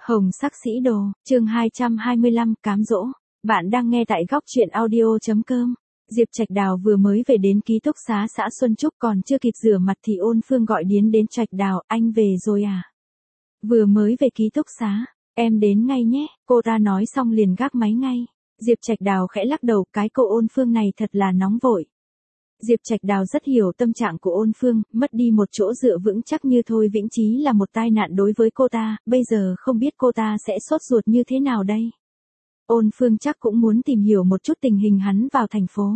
Hồng sắc sĩ đồ, chương 225, cám dỗ. Bạn đang nghe tại góc truyện audio.com. Diệp Trạch Đào vừa mới về đến ký túc xá xã Xuân Trúc, còn chưa kịp rửa mặt thì Ôn Phương gọi điến đến Trạch Đào, anh về rồi à? Vừa mới về ký túc xá, em đến ngay nhé, cô ta nói xong liền gác máy ngay. Diệp Trạch Đào khẽ lắc đầu, cái cô Ôn Phương này thật là nóng vội. Diệp Trạch Đào rất hiểu tâm trạng của Ôn Phương, mất đi một chỗ dựa vững chắc như Thôi Vĩnh Chí là một tai nạn đối với cô ta, bây giờ không biết cô ta sẽ sốt ruột như thế nào đây. Ôn Phương chắc cũng muốn tìm hiểu một chút tình hình hắn vào thành phố.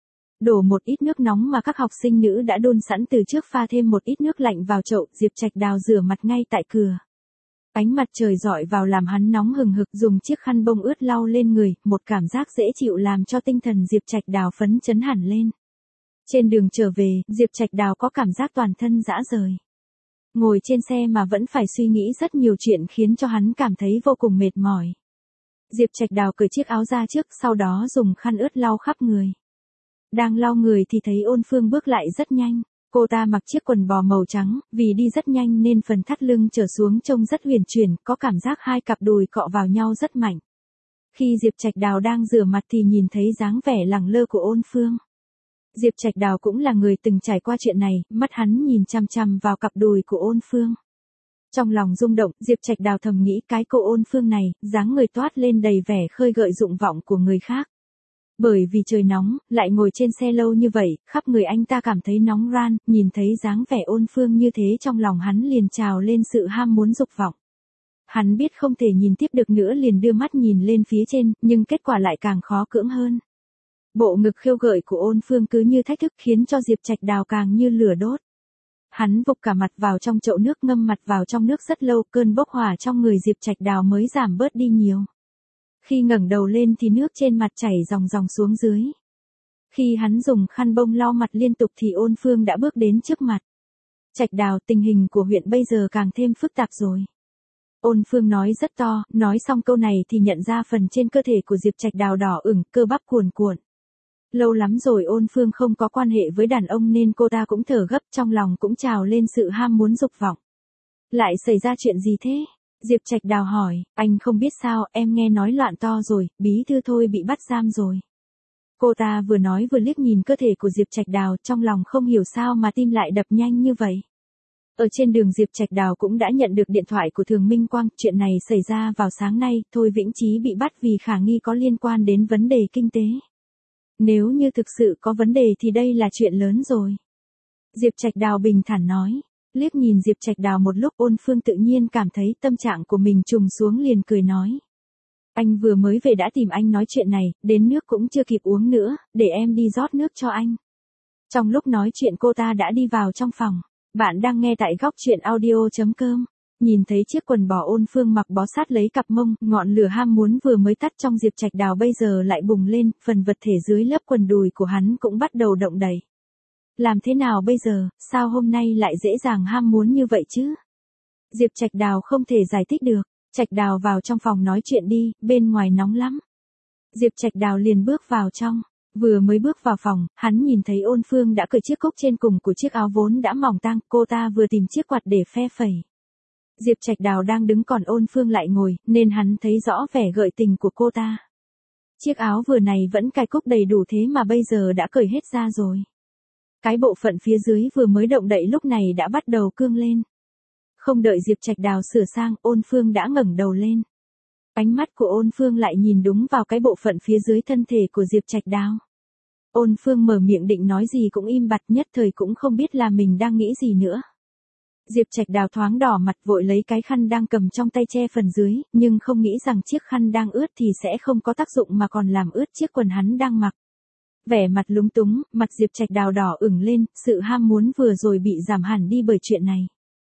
Đổ một ít nước nóng mà các học sinh nữ đã đun sẵn từ trước, pha thêm một ít nước lạnh vào chậu, Diệp Trạch Đào rửa mặt ngay tại cửa. Ánh mặt trời rọi vào làm hắn nóng hừng hực, dùng chiếc khăn bông ướt lau lên người, một cảm giác dễ chịu làm cho tinh thần Diệp Trạch Đào phấn chấn hẳn lên. Trên đường trở về, Diệp Trạch Đào có cảm giác toàn thân rã rời. Ngồi trên xe mà vẫn phải suy nghĩ rất nhiều chuyện khiến cho hắn cảm thấy vô cùng mệt mỏi. Diệp Trạch Đào cởi chiếc áo ra trước, sau đó dùng khăn ướt lau khắp người. Đang lau người thì thấy Ôn Phương bước lại rất nhanh. Cô ta mặc chiếc quần bò màu trắng, vì đi rất nhanh nên phần thắt lưng trở xuống trông rất huyền chuyển, có cảm giác hai cặp đùi cọ vào nhau rất mạnh. Khi Diệp Trạch Đào đang rửa mặt thì nhìn thấy dáng vẻ lẳng lơ của Ôn Phương. Diệp Trạch Đào cũng là người từng trải qua chuyện này, mắt hắn nhìn chằm chằm vào cặp đùi của Ôn Phương. Trong lòng rung động, Diệp Trạch Đào thầm nghĩ cái cô Ôn Phương này, dáng người toát lên đầy vẻ khơi gợi dụng vọng của người khác. Bởi vì trời nóng, lại ngồi trên xe lâu như vậy, khắp người anh ta cảm thấy nóng ran, nhìn thấy dáng vẻ Ôn Phương như thế trong lòng hắn liền trào lên sự ham muốn dục vọng. Hắn biết không thể nhìn tiếp được nữa liền đưa mắt nhìn lên phía trên, nhưng kết quả lại càng khó cưỡng hơn. Bộ ngực khêu gợi của Ôn Phương cứ như thách thức khiến cho Diệp Trạch Đào càng như lửa đốt. Hắn vục cả mặt vào trong chậu nước, ngâm mặt vào trong nước rất lâu, cơn bốc hỏa trong người Diệp Trạch Đào mới giảm bớt đi nhiều. Khi ngẩng đầu lên thì nước trên mặt chảy ròng ròng xuống dưới. Khi hắn dùng khăn bông lau mặt liên tục thì Ôn Phương đã bước đến trước mặt. Trạch Đào, tình hình của huyện bây giờ càng thêm phức tạp rồi. Ôn Phương nói rất to, nói xong câu này thì nhận ra phần trên cơ thể của Diệp Trạch Đào đỏ ửng, cơ bắp cuồn cuộn. Lâu lắm rồi Ôn Phương không có quan hệ với đàn ông nên cô ta cũng thở gấp, trong lòng cũng trào lên sự ham muốn dục vọng. Lại xảy ra chuyện gì thế? Diệp Trạch Đào hỏi, anh không biết sao, em nghe nói loạn to rồi, bí thư Thôi bị bắt giam rồi. Cô ta vừa nói vừa liếc nhìn cơ thể của Diệp Trạch Đào, trong lòng không hiểu sao mà tim lại đập nhanh như vậy. Ở trên đường Diệp Trạch Đào cũng đã nhận được điện thoại của Thường Minh Quang, chuyện này xảy ra vào sáng nay, Thôi Vĩnh Chí bị bắt vì khả nghi có liên quan đến vấn đề kinh tế. Nếu như thực sự có vấn đề thì đây là chuyện lớn rồi. Diệp Trạch Đào bình thản nói. Liếc nhìn Diệp Trạch Đào một lúc, Ôn Phương tự nhiên cảm thấy tâm trạng của mình trùng xuống liền cười nói. Anh vừa mới về đã tìm anh nói chuyện này, đến nước cũng chưa kịp uống nữa, để em đi rót nước cho anh. Trong lúc nói chuyện cô ta đã đi vào trong phòng. Bạn đang nghe tại góc truyện audio.com. Nhìn thấy chiếc quần bò Ôn Phương mặc bó sát lấy cặp mông, ngọn lửa ham muốn vừa mới tắt trong Diệp Trạch Đào bây giờ lại bùng lên, phần vật thể dưới lớp quần đùi của hắn cũng bắt đầu động đậy. Làm thế nào bây giờ, sao hôm nay lại dễ dàng ham muốn như vậy chứ? Diệp Trạch Đào không thể giải thích được. Trạch Đào vào trong phòng nói chuyện đi, bên ngoài nóng lắm. Diệp Trạch Đào liền bước vào trong. Vừa mới bước vào phòng, hắn nhìn thấy Ôn Phương đã cởi chiếc cúc trên cùng của chiếc áo vốn đã mỏng tang, cô ta vừa tìm chiếc quạt để phe phẩy. Diệp Trạch Đào đang đứng còn Ôn Phương lại ngồi, nên hắn thấy rõ vẻ gợi tình của cô ta. Chiếc áo vừa này vẫn cài cúc đầy đủ thế mà bây giờ đã cởi hết ra rồi. Cái bộ phận phía dưới vừa mới động đậy lúc này đã bắt đầu cương lên. Không đợi Diệp Trạch Đào sửa sang, Ôn Phương đã ngẩng đầu lên. Ánh mắt của Ôn Phương lại nhìn đúng vào cái bộ phận phía dưới thân thể của Diệp Trạch Đào. Ôn Phương mở miệng định nói gì cũng im bặt, nhất thời cũng không biết là mình đang nghĩ gì nữa. Diệp Trạch Đào thoáng đỏ mặt, vội lấy cái khăn đang cầm trong tay che phần dưới, nhưng không nghĩ rằng chiếc khăn đang ướt thì sẽ không có tác dụng mà còn làm ướt chiếc quần hắn đang mặc. Vẻ mặt lúng túng, mặt Diệp Trạch Đào đỏ ửng lên, sự ham muốn vừa rồi bị giảm hẳn đi bởi chuyện này.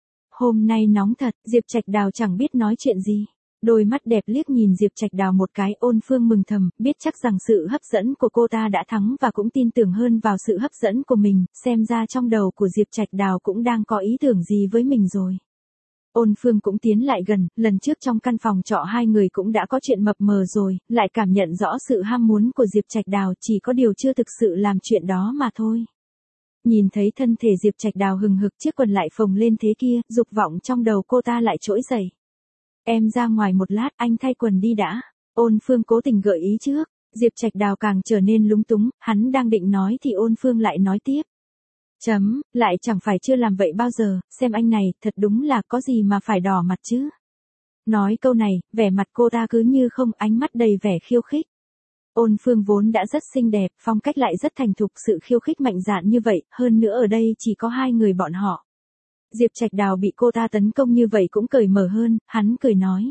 Hôm nay nóng thật, Diệp Trạch Đào chẳng biết nói chuyện gì. Đôi mắt đẹp liếc nhìn Diệp Trạch Đào một cái, Ôn Phương mừng thầm, biết chắc rằng sự hấp dẫn của cô ta đã thắng và cũng tin tưởng hơn vào sự hấp dẫn của mình, xem ra trong đầu của Diệp Trạch Đào cũng đang có ý tưởng gì với mình rồi. Ôn Phương cũng tiến lại gần, lần trước trong căn phòng trọ hai người cũng đã có chuyện mập mờ rồi, lại cảm nhận rõ sự ham muốn của Diệp Trạch Đào, chỉ có điều chưa thực sự làm chuyện đó mà thôi. Nhìn thấy thân thể Diệp Trạch Đào hừng hực, chiếc quần lại phồng lên thế kia, dục vọng trong đầu cô ta lại trỗi dậy. Em ra ngoài một lát, anh thay quần đi đã. Ôn Phương cố tình gợi ý trước. Diệp Trạch Đào càng trở nên lúng túng, hắn đang định nói thì Ôn Phương lại nói tiếp. Lại chẳng phải chưa làm vậy bao giờ, xem anh này, thật đúng là có gì mà phải đỏ mặt chứ. Nói câu này, vẻ mặt cô ta cứ như không, ánh mắt đầy vẻ khiêu khích. Ôn Phương vốn đã rất xinh đẹp, phong cách lại rất thành thục, sự khiêu khích mạnh dạn như vậy, hơn nữa ở đây chỉ có hai người bọn họ. Diệp Trạch Đào bị cô ta tấn công như vậy cũng cởi mở hơn, hắn cười nói.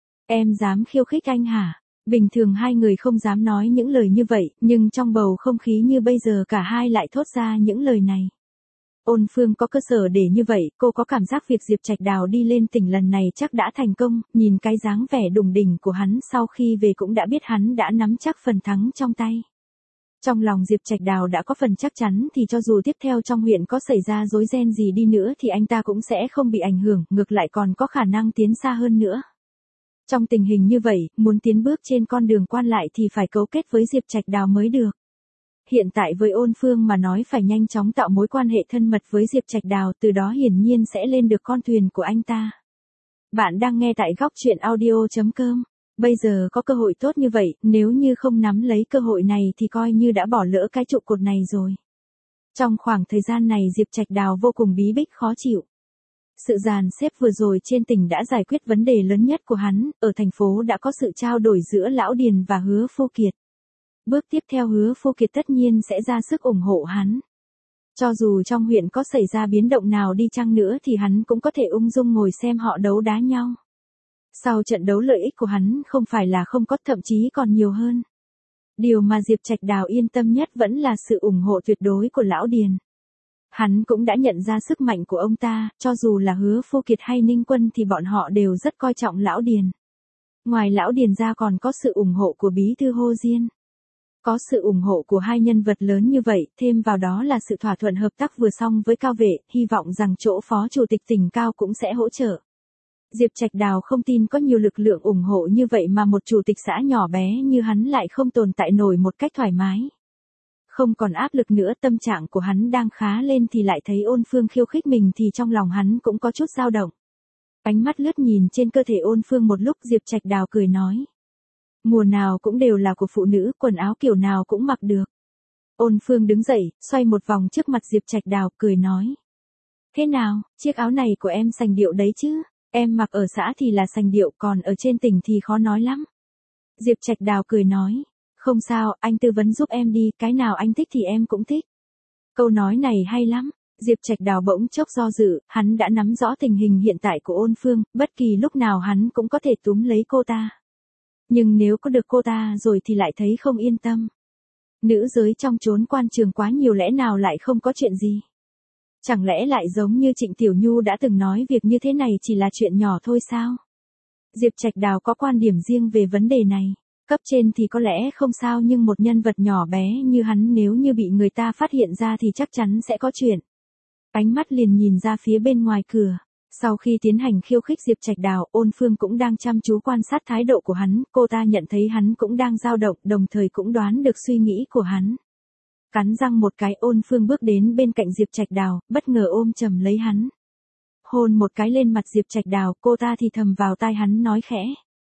Em dám khiêu khích anh hả? Bình thường hai người không dám nói những lời như vậy, nhưng trong bầu không khí như bây giờ cả hai lại thốt ra những lời này. Ôn Phương có cơ sở để như vậy, cô có cảm giác việc Diệp Trạch Đào đi lên tỉnh lần này chắc đã thành công, nhìn cái dáng vẻ đùng đỉnh của hắn sau khi về cũng đã biết hắn đã nắm chắc phần thắng trong tay. Trong lòng Diệp Trạch Đào đã có phần chắc chắn thì cho dù tiếp theo trong huyện có xảy ra rối ren gì đi nữa thì anh ta cũng sẽ không bị ảnh hưởng, ngược lại còn có khả năng tiến xa hơn nữa. Trong tình hình như vậy, muốn tiến bước trên con đường quan lại thì phải cấu kết với Diệp Trạch Đào mới được. Hiện tại với Ôn Phương mà nói phải nhanh chóng tạo mối quan hệ thân mật với Diệp Trạch Đào, từ đó hiển nhiên sẽ lên được con thuyền của anh ta. Bạn đang nghe tại góc truyện audio.com. Bây giờ có cơ hội tốt như vậy, nếu như không nắm lấy cơ hội này thì coi như đã bỏ lỡ cái trụ cột này rồi. Trong khoảng thời gian này Diệp Trạch Đào vô cùng bí bách khó chịu. Sự dàn xếp vừa rồi trên tỉnh đã giải quyết vấn đề lớn nhất của hắn, ở thành phố đã có sự trao đổi giữa Lão Điền và Hứa Phu Kiệt. Bước tiếp theo Hứa Phu Kiệt tất nhiên sẽ ra sức ủng hộ hắn. Cho dù trong huyện có xảy ra biến động nào đi chăng nữa thì hắn cũng có thể ung dung ngồi xem họ đấu đá nhau. Sau trận đấu lợi ích của hắn không phải là không có, thậm chí còn nhiều hơn. Điều mà Diệp Trạch Đào yên tâm nhất vẫn là sự ủng hộ tuyệt đối của Lão Điền. Hắn cũng đã nhận ra sức mạnh của ông ta, cho dù là Hứa Phu Kiệt hay Ninh Quân thì bọn họ đều rất coi trọng Lão Điền. Ngoài Lão Điền ra còn có sự ủng hộ của Bí thư Hồ Diên. Có sự ủng hộ của hai nhân vật lớn như vậy, thêm vào đó là sự thỏa thuận hợp tác vừa xong với Cao Vệ, hy vọng rằng chỗ phó chủ tịch tỉnh Cao cũng sẽ hỗ trợ. Diệp Trạch Đào không tin có nhiều lực lượng ủng hộ như vậy mà một chủ tịch xã nhỏ bé như hắn lại không tồn tại nổi một cách thoải mái. Không còn áp lực nữa, tâm trạng của hắn đang khá lên thì lại thấy Ôn Phương khiêu khích mình thì trong lòng hắn cũng có chút dao động. Ánh mắt lướt nhìn trên cơ thể Ôn Phương một lúc, Diệp Trạch Đào cười nói. Mùa nào cũng đều là của phụ nữ, quần áo kiểu nào cũng mặc được. Ôn Phương đứng dậy, xoay một vòng trước mặt Diệp Trạch Đào, cười nói. Thế nào, chiếc áo này của em sành điệu đấy chứ, em mặc ở xã thì là sành điệu, còn ở trên tỉnh thì khó nói lắm. Diệp Trạch Đào cười nói. Không sao, anh tư vấn giúp em đi, cái nào anh thích thì em cũng thích. Câu nói này hay lắm. Diệp Trạch Đào bỗng chốc do dự, hắn đã nắm rõ tình hình hiện tại của Ôn Phương, bất kỳ lúc nào hắn cũng có thể túm lấy cô ta. Nhưng nếu có được cô ta rồi thì lại thấy không yên tâm. Nữ giới trong chốn quan trường quá nhiều, lẽ nào lại không có chuyện gì? Chẳng lẽ lại giống như Trịnh Tiểu Nhu đã từng nói việc như thế này chỉ là chuyện nhỏ thôi sao? Diệp Trạch Đào có quan điểm riêng về vấn đề này. Cấp trên thì có lẽ không sao, nhưng một nhân vật nhỏ bé như hắn nếu như bị người ta phát hiện ra thì chắc chắn sẽ có chuyện. Ánh mắt liền nhìn ra phía bên ngoài cửa. Sau khi tiến hành khiêu khích Diệp Trạch Đào, Ôn Phương cũng đang chăm chú quan sát thái độ của hắn, cô ta nhận thấy hắn cũng đang dao động, đồng thời cũng đoán được suy nghĩ của hắn. Cắn răng một cái, Ôn Phương bước đến bên cạnh Diệp Trạch Đào, bất ngờ ôm chầm lấy hắn. Hôn một cái lên mặt Diệp Trạch Đào, cô ta thì thầm vào tai hắn nói khẽ.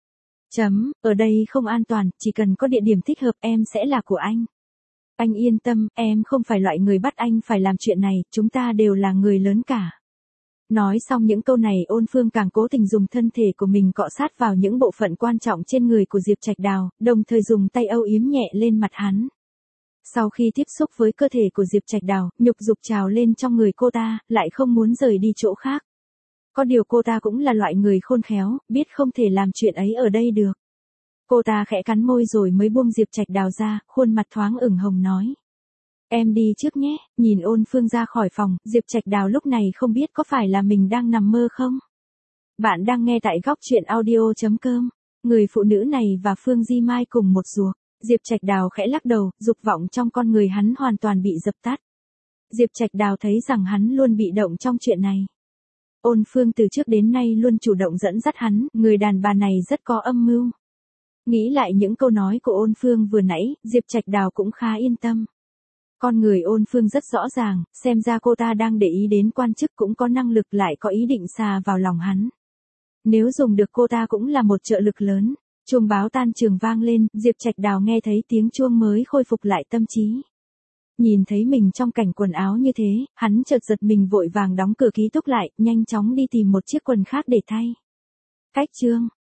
Ở đây không an toàn, chỉ cần có địa điểm thích hợp em sẽ là của anh. Anh yên tâm, em không phải loại người bắt anh phải làm chuyện này, chúng ta đều là người lớn cả. Nói xong những câu này, Ôn Phương càng cố tình dùng thân thể của mình cọ sát vào những bộ phận quan trọng trên người của Diệp Trạch Đào, đồng thời dùng tay âu yếm nhẹ lên mặt hắn. Sau khi tiếp xúc với cơ thể của Diệp Trạch Đào, nhục dục trào lên trong người cô ta, lại không muốn rời đi chỗ khác. Có điều cô ta cũng là loại người khôn khéo, biết không thể làm chuyện ấy ở đây được. Cô ta khẽ cắn môi rồi mới buông Diệp Trạch Đào ra, khuôn mặt thoáng ửng hồng nói. Em đi trước nhé. Nhìn Ôn Phương ra khỏi phòng, Diệp Trạch Đào lúc này không biết có phải là mình đang nằm mơ không? Bạn đang nghe tại góc truyện audio.com. Người phụ nữ này và Phương Di Mai cùng một ruột. Diệp Trạch Đào khẽ lắc đầu, dục vọng trong con người hắn hoàn toàn bị dập tắt. Diệp Trạch Đào thấy rằng hắn luôn bị động trong chuyện này. Ôn Phương từ trước đến nay luôn chủ động dẫn dắt hắn, người đàn bà này rất có âm mưu. Nghĩ lại những câu nói của Ôn Phương vừa nãy, Diệp Trạch Đào cũng khá yên tâm. Con người Ôn Phương rất rõ ràng, xem ra cô ta đang để ý đến quan chức, cũng có năng lực, lại có ý định xà vào lòng hắn. Nếu dùng được cô ta cũng là một trợ lực lớn. Chuông báo tan trường vang lên, Diệp Trạch Đào nghe thấy tiếng chuông mới khôi phục lại tâm trí. Nhìn thấy mình trong cảnh quần áo như thế, hắn chợt giật mình vội vàng đóng cửa ký túc lại, nhanh chóng đi tìm một chiếc quần khác để thay. Cách chương